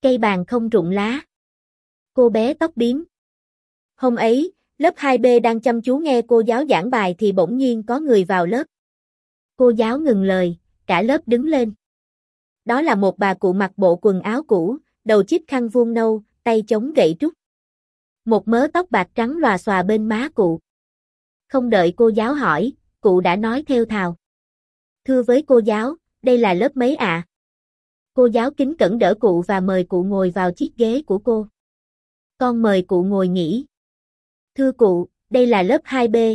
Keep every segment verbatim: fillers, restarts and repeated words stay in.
Cây bàn không rụng lá. Cô bé tóc bím. Hôm ấy, lớp hai B đang chăm chú nghe cô giáo giảng bài thì bỗng nhiên có người vào lớp. Cô giáo ngừng lời, cả lớp đứng lên. Đó là một bà cụ mặc bộ quần áo cũ, đầu chít khăn vuông nâu, tay chống gậy trúc. Một mớ tóc bạc trắng lòa xòa bên má cụ. Không đợi cô giáo hỏi, cụ đã nói thều thào. Thưa với cô giáo, đây là lớp mấy ạ? À? Cô giáo kính cẩn đỡ cụ và mời cụ ngồi vào chiếc ghế của cô. Con mời cụ ngồi nghỉ. Thưa cụ, đây là lớp hai B.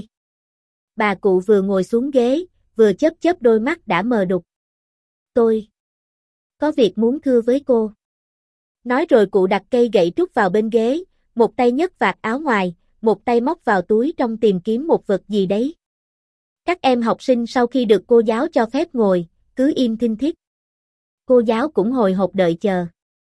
Bà cụ vừa ngồi xuống ghế, vừa chớp chớp đôi mắt đã mờ đục. Tôi có việc muốn thưa với cô. Nói rồi cụ đặt cây gậy trúc vào bên ghế, một tay nhấc vạt áo ngoài, một tay móc vào túi trong tìm kiếm một vật gì đấy. Các em học sinh sau khi được cô giáo cho phép ngồi, cứ im thinh thít. Cô giáo cũng hồi hộp đợi chờ.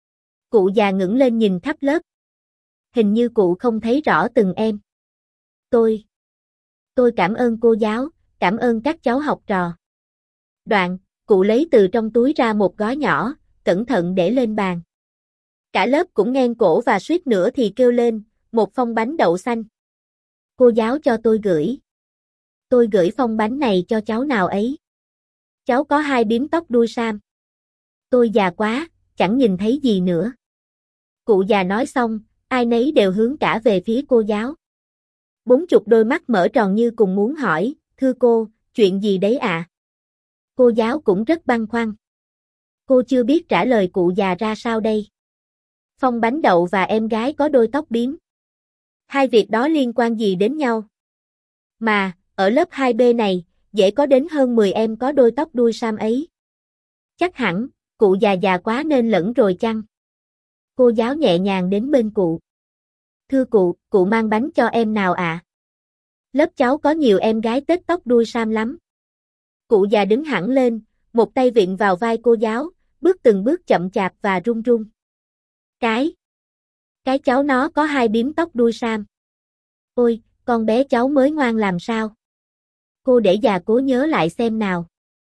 Cụ già ngẩng lên nhìn khắp lớp. Hình như cụ không thấy rõ từng em. Tôi, tôi cảm ơn cô giáo, cảm ơn các cháu học trò. Đoạn, cụ lấy từ trong túi ra một gói nhỏ, cẩn thận để lên bàn. Cả lớp cũng nghẹn cổ và suýt nữa thì kêu lên, một phong bánh đậu xanh. Cô giáo cho tôi gửi. Tôi gửi phong bánh này cho cháu nào ấy. Cháu có hai bím tóc đuôi sam. Tôi già quá, chẳng nhìn thấy gì nữa. Cụ già nói xong, ai nấy đều hướng cả về phía cô giáo. Bốn chục đôi mắt mở tròn như cùng muốn hỏi, thưa cô, chuyện gì đấy ạ? À? Cô giáo cũng rất băn khoăn. Cô chưa biết trả lời cụ già ra sao đây. Phong bánh đậu và em gái có đôi tóc bím. Hai việc đó liên quan gì đến nhau? Mà, ở lớp hai B này, dễ có đến hơn mười em có đôi tóc đuôi sam ấy. Chắc hẳn, cụ già già quá nên lẫn rồi chăng? Cô giáo nhẹ nhàng đến bên cụ. Thưa cụ, cụ mang bánh cho em nào ạ? À? Lớp cháu có nhiều em gái tết tóc đuôi sam lắm. Cụ già đứng hẳn lên, một tay vịn vào vai cô giáo, bước từng bước chậm chạp và run run. Cái, cái cháu nó có hai bím tóc đuôi sam. Ôi, con bé cháu mới ngoan làm sao? Cô để già cố nhớ lại xem nào.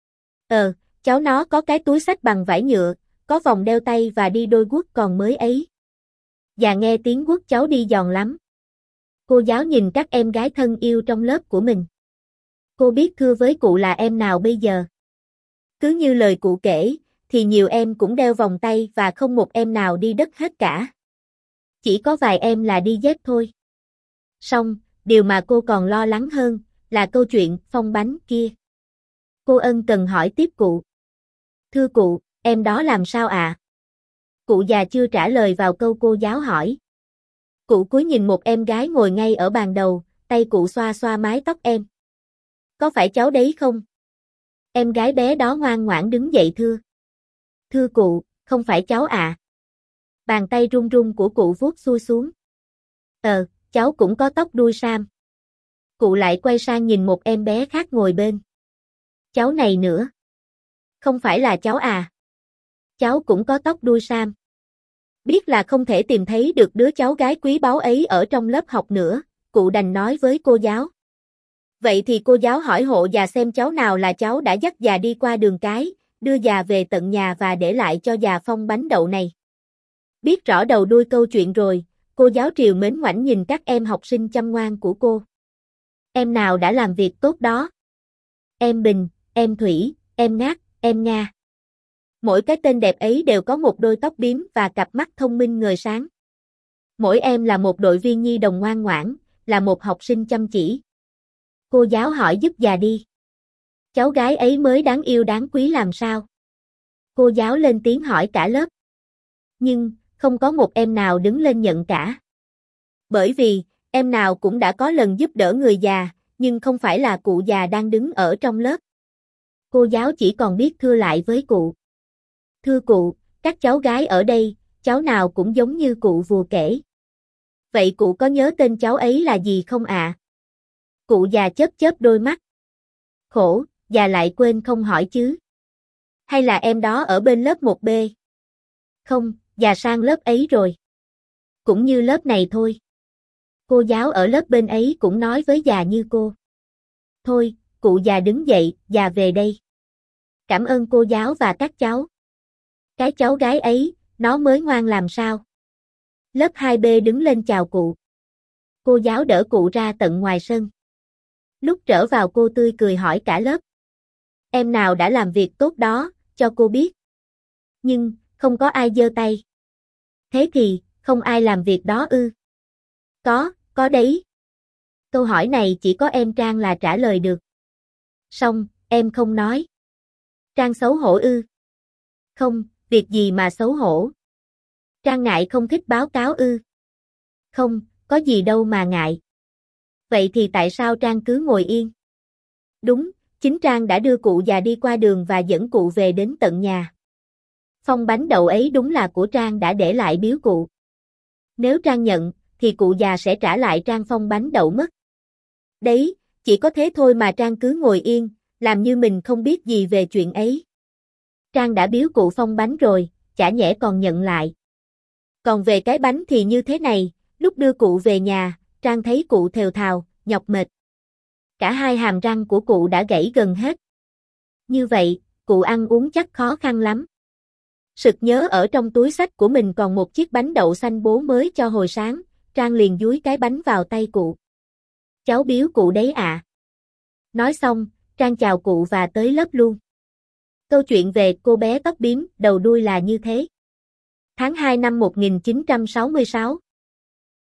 Ờ, cháu nó có cái túi xách bằng vải nhựa, có vòng đeo tay và đi đôi guốc còn mới ấy. Già nghe tiếng guốc cháu đi giòn lắm. Cô giáo nhìn các em gái thân yêu trong lớp của mình. Cô biết thưa với cụ là em nào bây giờ? Cứ như lời cụ kể, thì nhiều em cũng đeo vòng tay và không một em nào đi đất hết cả. Chỉ có vài em là đi dép thôi. Song, điều mà cô còn lo lắng hơn, là câu chuyện phong bánh kia. Cô ân cần hỏi tiếp cụ. Thưa cụ, em đó làm sao ạ? À? Cụ già chưa trả lời vào câu cô giáo hỏi. Cụ cúi nhìn một em gái ngồi ngay ở bàn đầu, tay cụ xoa xoa mái tóc em. Có phải cháu đấy không? Em gái bé đó ngoan ngoãn đứng dậy thưa. Thưa cụ, không phải cháu ạ. À. Bàn tay run run của cụ vuốt xuôi xuống. Ờ, cháu cũng có tóc đuôi sam. Cụ lại quay sang nhìn một em bé khác ngồi bên. Cháu này nữa. Không phải là cháu à? Cháu cũng có tóc đuôi sam. Biết là không thể tìm thấy được đứa cháu gái quý báu ấy ở trong lớp học nữa, cụ đành nói với cô giáo. Vậy thì cô giáo hỏi hộ già xem cháu nào là cháu đã dắt già đi qua đường cái, đưa già về tận nhà và để lại cho già phong bánh đậu này. Biết rõ đầu đuôi câu chuyện rồi, cô giáo trìu mến ngoảnh nhìn các em học sinh chăm ngoan của cô. Em nào đã làm việc tốt đó? Em Bình, em Thủy, em Ngát, em Nga. Mỗi cái tên đẹp ấy đều có một đôi tóc bím và cặp mắt thông minh ngời sáng. Mỗi em là một đội viên nhi đồng ngoan ngoãn, là một học sinh chăm chỉ. Cô giáo hỏi giúp già đi. Cháu gái ấy mới đáng yêu đáng quý làm sao? Cô giáo lên tiếng hỏi cả lớp. Nhưng, không có một em nào đứng lên nhận cả. Bởi vì, em nào cũng đã có lần giúp đỡ người già, nhưng không phải là cụ già đang đứng ở trong lớp. Cô giáo chỉ còn biết thưa lại với cụ. Thưa cụ, các cháu gái ở đây, cháu nào cũng giống như cụ vừa kể. Vậy cụ có nhớ tên cháu ấy là gì không ạ? À? Cụ già chớp chớp đôi mắt. Khổ, già lại quên không hỏi chứ. Hay là em đó ở bên lớp một B? Không, già sang lớp ấy rồi. Cũng như lớp này thôi. Cô giáo ở lớp bên ấy cũng nói với già như cô. Thôi, cụ già đứng dậy, già về đây. Cảm ơn cô giáo và các cháu. Cái cháu gái ấy, Nó mới ngoan làm sao. Lớp hai B đứng lên chào cụ. Cô giáo đỡ cụ ra tận ngoài sân. Lúc trở vào cô tươi cười hỏi cả lớp. Em nào đã làm việc tốt đó, cho cô biết. Nhưng, không có ai giơ tay. Thế thì, không ai làm việc đó ư? Có, có đấy. Câu hỏi này chỉ có em Trang là trả lời được. Xong, em không nói. Trang xấu hổ ư? Không, việc gì mà xấu hổ? Trang ngại không thích báo cáo ư? Không, có gì đâu mà ngại. Vậy thì tại sao Trang cứ ngồi yên? Đúng, chính Trang đã đưa cụ già đi qua đường và dẫn cụ về đến tận nhà. Phong bánh đậu ấy đúng là của Trang đã để lại biếu cụ. Nếu Trang nhận, thì cụ già sẽ trả lại Trang phong bánh đậu mất. Đấy, chỉ có thế thôi mà Trang cứ ngồi yên, làm như mình không biết gì về chuyện ấy. Trang đã biếu cụ phong bánh rồi, chả nhẽ còn nhận lại. Còn về cái bánh thì như thế này, lúc đưa cụ về nhà, Trang thấy cụ thều thào, nhọc mệt. Cả hai hàm răng của cụ đã gãy gần hết. Như vậy, cụ ăn uống chắc khó khăn lắm. Sực nhớ ở trong túi xách của mình còn một chiếc bánh đậu xanh bố mới cho hồi sáng, Trang liền dúi cái bánh vào tay cụ. Cháu biếu cụ đấy ạ. À. Nói xong, Trang chào cụ và tới lớp luôn. Câu chuyện về cô bé tóc bím đầu đuôi là như thế. Tháng hai năm một nghìn chín trăm sáu mươi sáu